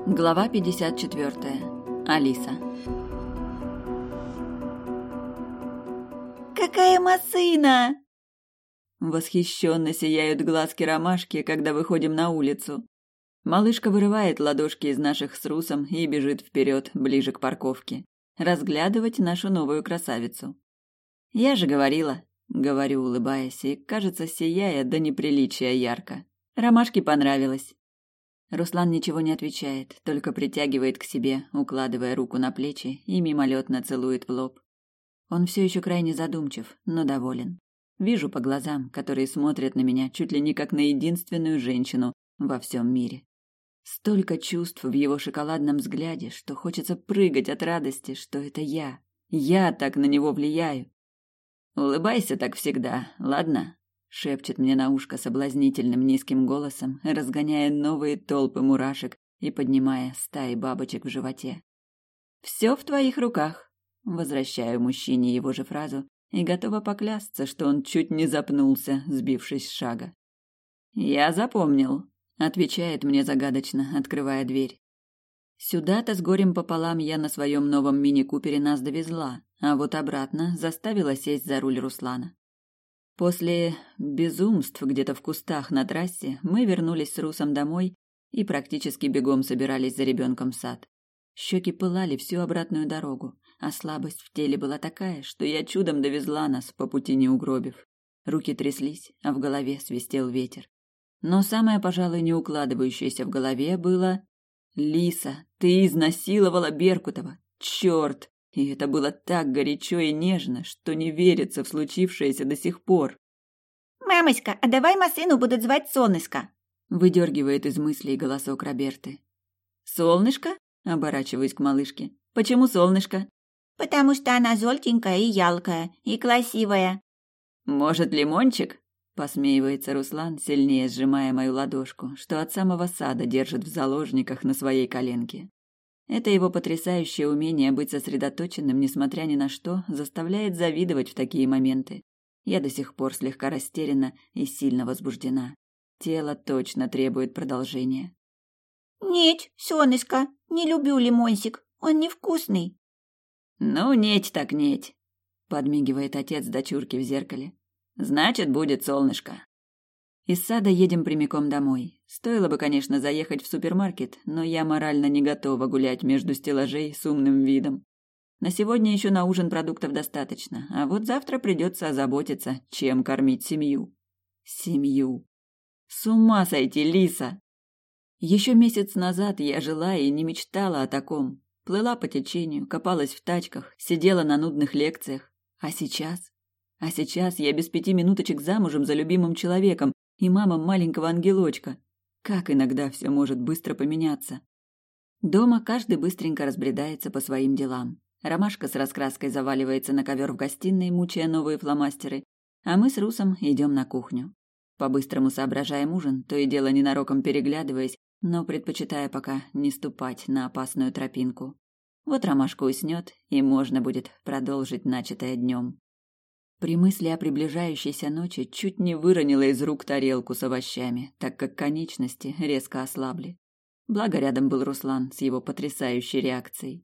Глава 54. Алиса. «Какая масына!» Восхищенно сияют глазки ромашки, когда выходим на улицу. Малышка вырывает ладошки из наших с Русом и бежит вперед, ближе к парковке, разглядывать нашу новую красавицу. «Я же говорила», — говорю, улыбаясь, и, кажется, сияя до неприличия ярко. Ромашке понравилось. Руслан ничего не отвечает, только притягивает к себе, укладывая руку на плечи и мимолетно целует в лоб. Он все еще крайне задумчив, но доволен. Вижу по глазам, которые смотрят на меня чуть ли не как на единственную женщину во всем мире. Столько чувств в его шоколадном взгляде, что хочется прыгать от радости, что это я. Я так на него влияю. «Улыбайся так всегда, ладно?» — шепчет мне на ушко соблазнительным низким голосом, разгоняя новые толпы мурашек и поднимая стаи бабочек в животе. «Все в твоих руках», — возвращаю мужчине его же фразу и готова поклясться, что он чуть не запнулся, сбившись с шага. «Я запомнил», — отвечает мне загадочно, открывая дверь. Сюда-то с горем пополам я на своем новом мини-купере нас довезла, а вот обратно заставила сесть за руль Руслана. После безумств где-то в кустах на трассе мы вернулись с Русом домой и практически бегом собирались за ребенком в сад. Щеки пылали всю обратную дорогу, а слабость в теле была такая, что я чудом довезла нас, по пути не угробив. Руки тряслись, а в голове свистел ветер. Но самое, пожалуй, не укладывающееся в голове было: «Лиса, ты изнасиловала Беркутова! Черт!» И это было так горячо и нежно, что не верится в случившееся до сих пор. «Мамоська, а давай масыну будут звать Солнышко!» Выдергивает из мыслей голосок Роберты. «Солнышко?» — оборачиваюсь к малышке. «Почему солнышко?» «Потому что она золотенькая и ялкая, и красивая». «Может, лимончик?» — посмеивается Руслан, сильнее сжимая мою ладошку, что от самого сада держит в заложниках на своей коленке. Это его потрясающее умение быть сосредоточенным, несмотря ни на что, заставляет завидовать в такие моменты. Я до сих пор слегка растеряна и сильно возбуждена. Тело точно требует продолжения. «Нет, Солнышко, не люблю лимонсик, он невкусный». «Ну, неть так неть», — подмигивает отец дочурке в зеркале. «Значит, будет солнышко». Из сада едем прямиком домой. Стоило бы, конечно, заехать в супермаркет, но я морально не готова гулять между стеллажей с умным видом. На сегодня еще на ужин продуктов достаточно, а вот завтра придется озаботиться, чем кормить семью. Семью. С ума сойти, Лиса! Еще месяц назад я жила и не мечтала о таком. Плыла по течению, копалась в тачках, сидела на нудных лекциях. А сейчас? А сейчас я без 5 минуточек замужем за любимым человеком и мама маленького ангелочка. Как иногда все может быстро поменяться. Дома каждый быстренько разбредается по своим делам. Ромашка с раскраской заваливается на ковер в гостиной, мучая новые фломастеры, а мы с Русом идем на кухню. По-быстрому соображаем ужин, то и дело ненароком переглядываясь, но предпочитая пока не ступать на опасную тропинку. Вот Ромашка уснет, и можно будет продолжить начатое днем. При мысли о приближающейся ночи чуть не выронила из рук тарелку с овощами, так как конечности резко ослабли. Благо рядом был Руслан с его потрясающей реакцией.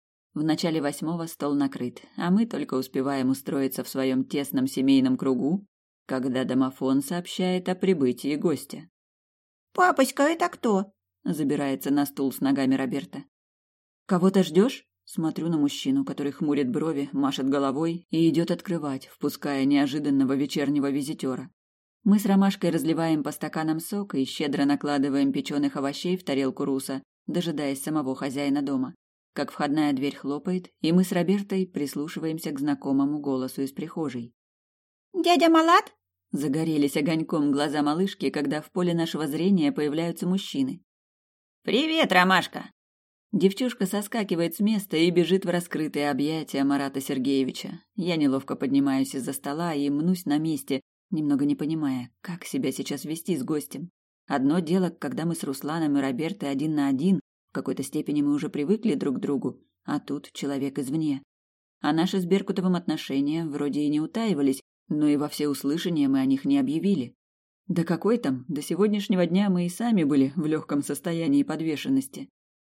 В начале 8-го стол накрыт, а мы только успеваем устроиться в своем тесном семейном кругу, когда домофон сообщает о прибытии гостя. «Папочка, это кто?» — забирается на стул с ногами Роберта. «Кого-то ждешь?» Смотрю на мужчину, который хмурит брови, машет головой и идет открывать, впуская неожиданного вечернего визитера. Мы с Ромашкой разливаем по стаканам сок и щедро накладываем печеных овощей в тарелку Руса, дожидаясь самого хозяина дома. Как входная дверь хлопает, и мы с Робертой прислушиваемся к знакомому голосу из прихожей. «Дядя Малат?» Загорелись огоньком глаза малышки, когда в поле нашего зрения появляются мужчины. «Привет, Ромашка!» Девчушка соскакивает с места и бежит в раскрытые объятия Марата Сергеевича. Я неловко поднимаюсь из-за стола и мнусь на месте, немного не понимая, как себя сейчас вести с гостем. Одно дело, когда мы с Русланом и Робертой один на один, в какой-то степени мы уже привыкли друг к другу, а тут человек извне. А наши с Беркутовым отношения вроде и не утаивались, но и во всеуслышание мы о них не объявили. Да какой там, до сегодняшнего дня мы и сами были в легком состоянии подвешенности.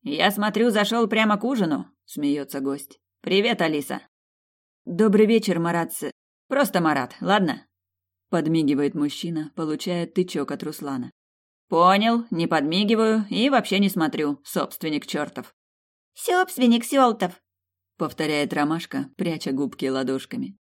«Я смотрю, зашел прямо к ужину», — смеется гость. «Привет, Алиса». Добрый вечер, Маратс. «Просто Марат, ладно?» Подмигивает мужчина, получая тычок от Руслана. «Понял, не подмигиваю и вообще не смотрю, собственник чертов». «Собственник Сёлтов», — повторяет Ромашка, пряча губки ладошками.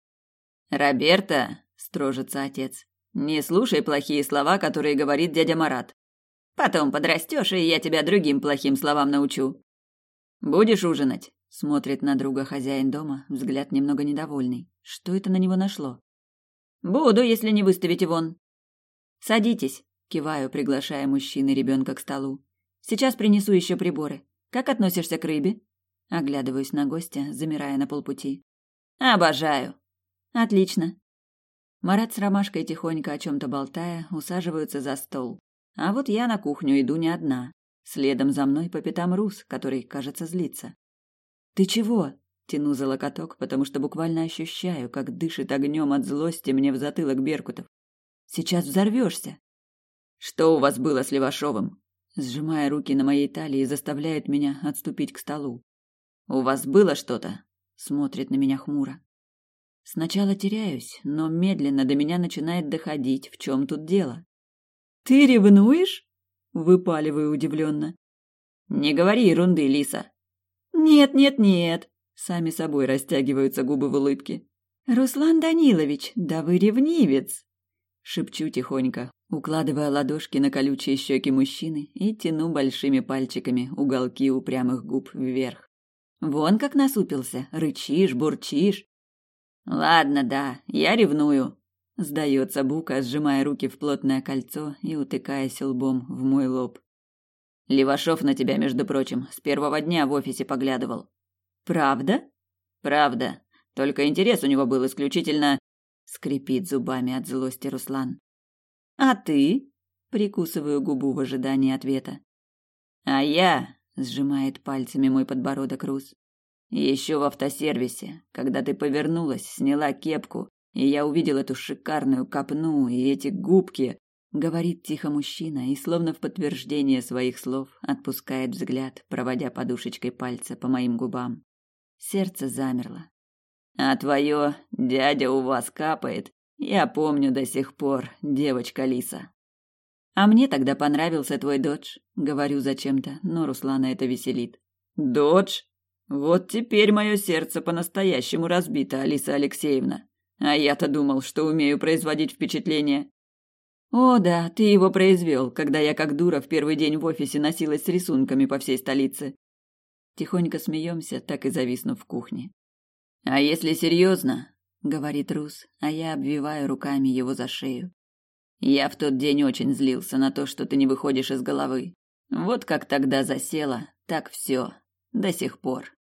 «Роберта», — строжится отец, — «не слушай плохие слова, которые говорит дядя Марат. Потом подрастешь, и я тебя другим плохим словам научу». «Будешь ужинать?» — смотрит на друга хозяин дома, взгляд немного недовольный. Что это на него нашло? «Буду, если не выставите вон». «Садитесь», — киваю, приглашая мужчин и ребенка к столу. «Сейчас принесу еще приборы. Как относишься к рыбе?» Оглядываюсь на гостя, замирая на полпути. «Обожаю». «Отлично». Марат с Ромашкой, тихонько о чем-то болтая, усаживаются за стол. А вот я на кухню иду не одна. Следом за мной по пятам Рус, который, кажется, злится. «Ты чего?» — тяну за локоток, потому что буквально ощущаю, как дышит огнем от злости мне в затылок Беркутов. «Сейчас взорвешься». «Что у вас было с Левашовым?» Сжимая руки на моей талии, заставляет меня отступить к столу. «У вас было что-то?» — смотрит на меня хмуро. Сначала теряюсь, но медленно до меня начинает доходить, в чем тут дело. «Ты ревнуешь?» — выпаливаю удивленно. «Не говори ерунды, Лиса». «Нет, нет, нет», — сами собой растягиваются губы в улыбке. «Руслан Данилович, да вы ревнивец!» Шепчу тихонько, укладывая ладошки на колючие щеки мужчины и тяну большими пальчиками уголки упрямых губ вверх. Вон как насупился, рычишь, бурчишь. «Ладно, да, я ревную», — сдается Бука, сжимая руки в плотное кольцо и утыкаясь лбом в мой лоб. «Левашов на тебя, между прочим, с первого дня в офисе поглядывал». «Правда?» «Правда. Только интерес у него был исключительно...» — скрипит зубами от злости Руслан. «А ты?» — прикусываю губу в ожидании ответа. «А я...» — сжимает пальцами мой подбородок Рус. «Еще в автосервисе, когда ты повернулась, сняла кепку, и я увидел эту шикарную копну и эти губки», — говорит тихо мужчина и, словно в подтверждение своих слов, отпускает взгляд, проводя подушечкой пальца по моим губам. Сердце замерло. «А твое «дядя у вас капает» я помню до сих пор, девочка Лиса». «А мне тогда понравился твой додж», — говорю зачем-то, но Руслана это веселит. «Додж? Вот теперь мое сердце по-настоящему разбито, Алиса Алексеевна. А я-то думал, что умею производить впечатление». «О да, ты его произвел, когда я как дура в первый день в офисе носилась с рисунками по всей столице». Тихонько смеемся, так и зависнув в кухне. «А если серьезно?» — говорит Рус, а я обвиваю руками его за шею. «Я в тот день очень злился на то, что ты не выходишь из головы. Вот как тогда засела, так все. До сих пор».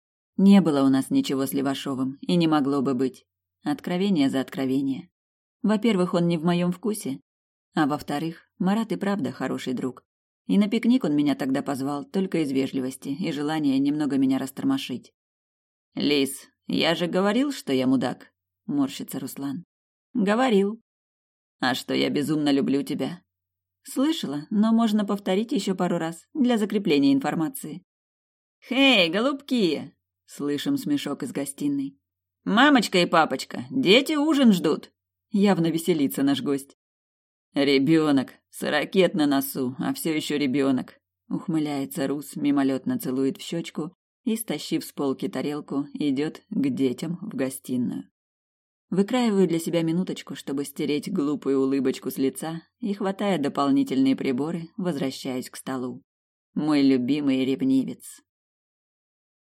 Не было у нас ничего с Левашовым, и не могло бы быть. Откровение за откровение. Во-первых, он не в моем вкусе, а во-вторых, Марат и правда хороший друг. И на пикник он меня тогда позвал только из вежливости и желания немного меня растормошить. «Лис, я же говорил, что я мудак», — морщится Руслан. «Говорил. А что я безумно люблю тебя». «Слышала, но можно повторить еще пару раз для закрепления информации». «Хей, голубки!» — слышим смешок из гостиной. «Мамочка и папочка, дети ужин ждут!» Явно веселится наш гость. «Ребенок, сорокет на носу, а все еще ребенок!» Ухмыляется Рус, мимолетно целует в щечку и, стащив с полки тарелку, идет к детям в гостиную. Выкраиваю для себя минуточку, чтобы стереть глупую улыбочку с лица, и, хватая дополнительные приборы, возвращаюсь к столу. Мой любимый ревнивец.